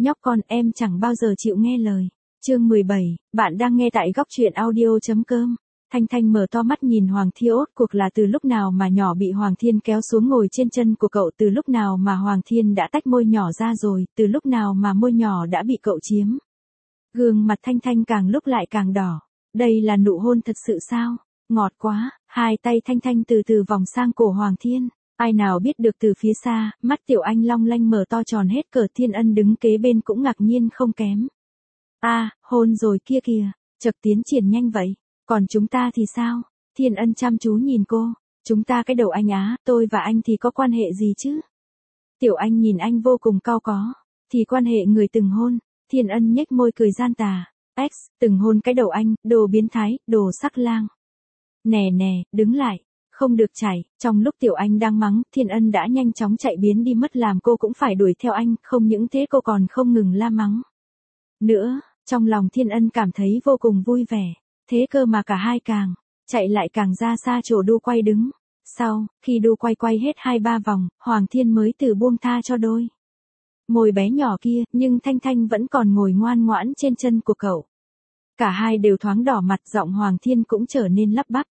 Nhóc con em chẳng bao giờ chịu nghe lời. Chương 17, bạn đang nghe tại góc truyện audio.com. Thanh Thanh mở to mắt nhìn Hoàng Thiên, rốt cuộc là từ lúc nào mà nhỏ bị Hoàng Thiên kéo xuống ngồi trên chân của cậu, từ lúc nào mà Hoàng Thiên đã tách môi nhỏ ra rồi, từ lúc nào mà môi nhỏ đã bị cậu chiếm. Gương mặt Thanh Thanh càng lúc lại càng đỏ. Đây là nụ hôn thật sự sao? Ngọt quá. Hai tay Thanh Thanh từ từ vòng sang cổ Hoàng Thiên. Ai nào biết được từ phía xa, mắt Tiểu Anh long lanh mở to tròn hết cỡ. Thiên Ân đứng kế bên cũng ngạc nhiên không kém. Hôn rồi kia kìa, chợt tiến triển nhanh vậy. Còn chúng ta thì sao? Thiên Ân chăm chú nhìn cô. Chúng ta cái đầu anh á, tôi và anh thì có quan hệ gì chứ? Tiểu Anh nhìn anh vô cùng cau có. Thì quan hệ người từng hôn. Thiên Ân nhếch môi cười gian tà. Từng hôn cái đầu anh, đồ biến thái, đồ sắc lang. Nè, đứng lại. Không được chảy. Trong lúc Tiểu Anh đang mắng, Thiên Ân đã nhanh chóng chạy biến đi mất, làm cô cũng phải đuổi theo anh. Không những thế cô còn không ngừng la mắng nữa. Trong lòng Thiên Ân cảm thấy vô cùng vui vẻ. Thế cơ mà cả hai càng chạy lại càng ra xa chỗ đu quay đứng. Sau khi đu quay hết 2-3 vòng, Hoàng Thiên mới từ buông tha cho đôi môi bé nhỏ kia, nhưng Thanh Thanh vẫn còn ngồi ngoan ngoãn trên chân của cậu. Cả hai đều thoáng đỏ mặt, giọng Hoàng Thiên cũng trở nên lắp bắp.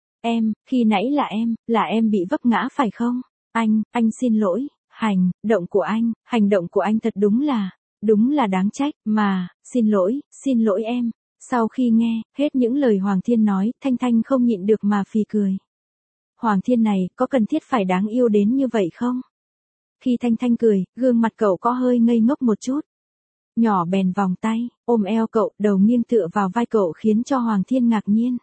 Khi nãy là em bị vấp ngã phải không? Anh xin lỗi, hành động của anh thật đúng là đáng trách, mà, xin lỗi em. Sau khi nghe hết những lời Hoàng Thiên nói, Thanh Thanh không nhịn được mà phì cười. Hoàng Thiên này, có cần thiết phải đáng yêu đến như vậy không? Khi Thanh Thanh cười, gương mặt cậu có hơi ngây ngốc một chút. Nhỏ bèn vòng tay, ôm eo cậu, đầu nghiêng tựa vào vai cậu khiến cho Hoàng Thiên ngạc nhiên.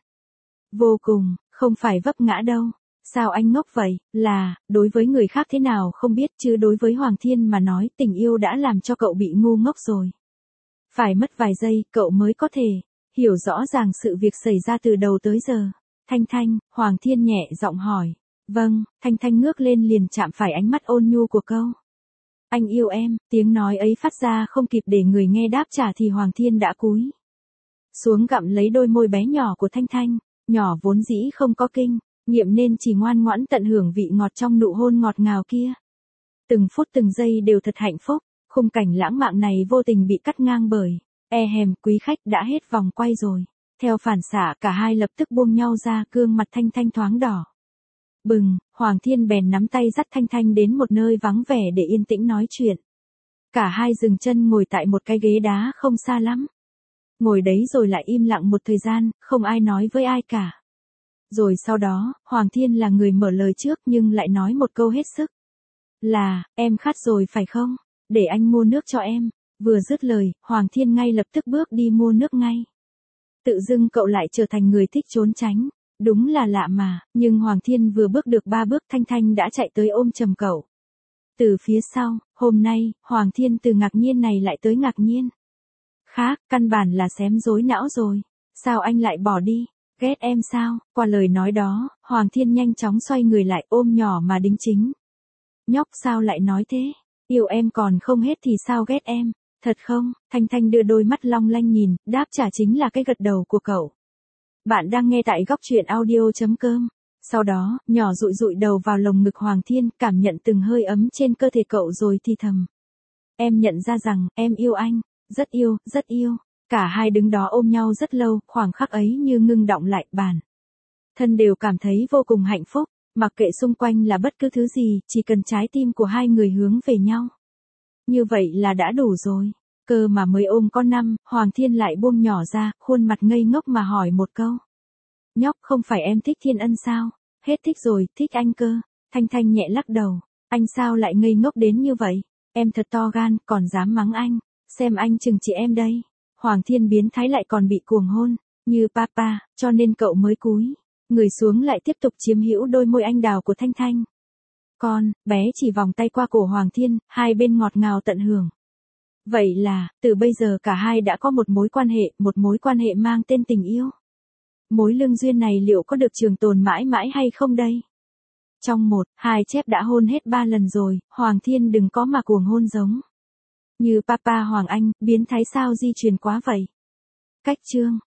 Vô cùng, không phải vấp ngã đâu. Sao anh ngốc vậy? Là, đối với người khác thế nào không biết, chứ đối với Hoàng Thiên mà nói, tình yêu đã làm cho cậu bị ngu ngốc rồi. Phải mất vài giây, cậu mới có thể hiểu rõ ràng sự việc xảy ra từ đầu tới giờ. Thanh, Hoàng Thiên nhẹ giọng hỏi. Vâng, Thanh ngước lên liền chạm phải ánh mắt ôn nhu của câu. Anh yêu em, tiếng nói ấy phát ra không kịp để người nghe đáp trả thì Hoàng Thiên đã cúi xuống gặm lấy đôi môi bé nhỏ của Thanh. Nhỏ vốn dĩ không có kinh nghiệm nên chỉ ngoan ngoãn tận hưởng vị ngọt trong nụ hôn ngọt ngào kia. Từng phút từng giây đều thật hạnh phúc. Khung cảnh lãng mạn này vô tình bị cắt ngang bởi quý khách đã hết vòng quay rồi. Theo phản xạ cả hai lập tức buông nhau ra, gương mặt Thanh thoáng đỏ bừng. Hoàng Thiên bèn nắm tay dắt Thanh đến một nơi vắng vẻ để yên tĩnh nói chuyện. Cả hai dừng chân ngồi tại một cái ghế đá không xa lắm. Ngồi đấy rồi lại im lặng một thời gian, không ai nói với ai cả. Rồi sau đó, Hoàng Thiên là người mở lời trước nhưng lại nói một câu hết sức. Là, em khát rồi phải không? Để anh mua nước cho em. Vừa dứt lời, Hoàng Thiên ngay lập tức bước đi mua nước ngay. Tự dưng cậu lại trở thành người thích trốn tránh. Đúng là lạ mà, nhưng Hoàng Thiên vừa bước được 3 bước Thanh đã chạy tới ôm chầm cậu. Từ phía sau, hôm nay, Hoàng Thiên từ ngạc nhiên này lại tới ngạc nhiên khác, căn bản là xém rối não rồi. Sao anh lại bỏ đi? Ghét em sao? Qua lời nói đó, Hoàng Thiên nhanh chóng xoay người lại ôm nhỏ mà đính chính. Nhóc sao lại nói thế? Yêu em còn không hết thì sao ghét em? Thật không? Thanh đưa đôi mắt long lanh nhìn, đáp trả chính là cái gật đầu của cậu. Bạn đang nghe tại góc truyện audio.com. Sau đó, nhỏ dụi đầu vào lồng ngực Hoàng Thiên, cảm nhận từng hơi ấm trên cơ thể cậu rồi thì thầm. Em nhận ra rằng, em yêu anh. Rất yêu. Cả hai đứng đó ôm nhau rất lâu, khoảng khắc ấy như ngưng đọng lại, bản thân đều cảm thấy vô cùng hạnh phúc. Mặc kệ xung quanh là bất cứ thứ gì, chỉ cần trái tim của hai người hướng về nhau. Như vậy là đã đủ rồi. Cơ mà mới ôm có năm, Hoàng Thiên lại buông nhỏ ra, khuôn mặt ngây ngốc mà hỏi một câu. Nhóc, không phải em thích Thiên Ân sao? Hết thích rồi, thích anh cơ. Thanh nhẹ lắc đầu. Anh sao lại ngây ngốc đến như vậy? Em thật to gan, còn dám mắng anh. Xem anh chừng trị em đây. Hoàng Thiên biến thái lại còn bị cuồng hôn. Như papa, cho nên cậu mới cúi người xuống lại tiếp tục chiếm hữu đôi môi anh đào của Thanh. Con, bé chỉ vòng tay qua cổ Hoàng Thiên, hai bên ngọt ngào tận hưởng. Vậy là, từ bây giờ cả hai đã có một mối quan hệ mang tên tình yêu. Mối lương duyên này liệu có được trường tồn mãi mãi hay không đây? Trong 1-2 chép đã hôn hết 3 lần rồi, Hoàng Thiên đừng có mà cuồng hôn giống như papa Hoàng Anh, biến thái sao di truyền quá vậy. Cách chương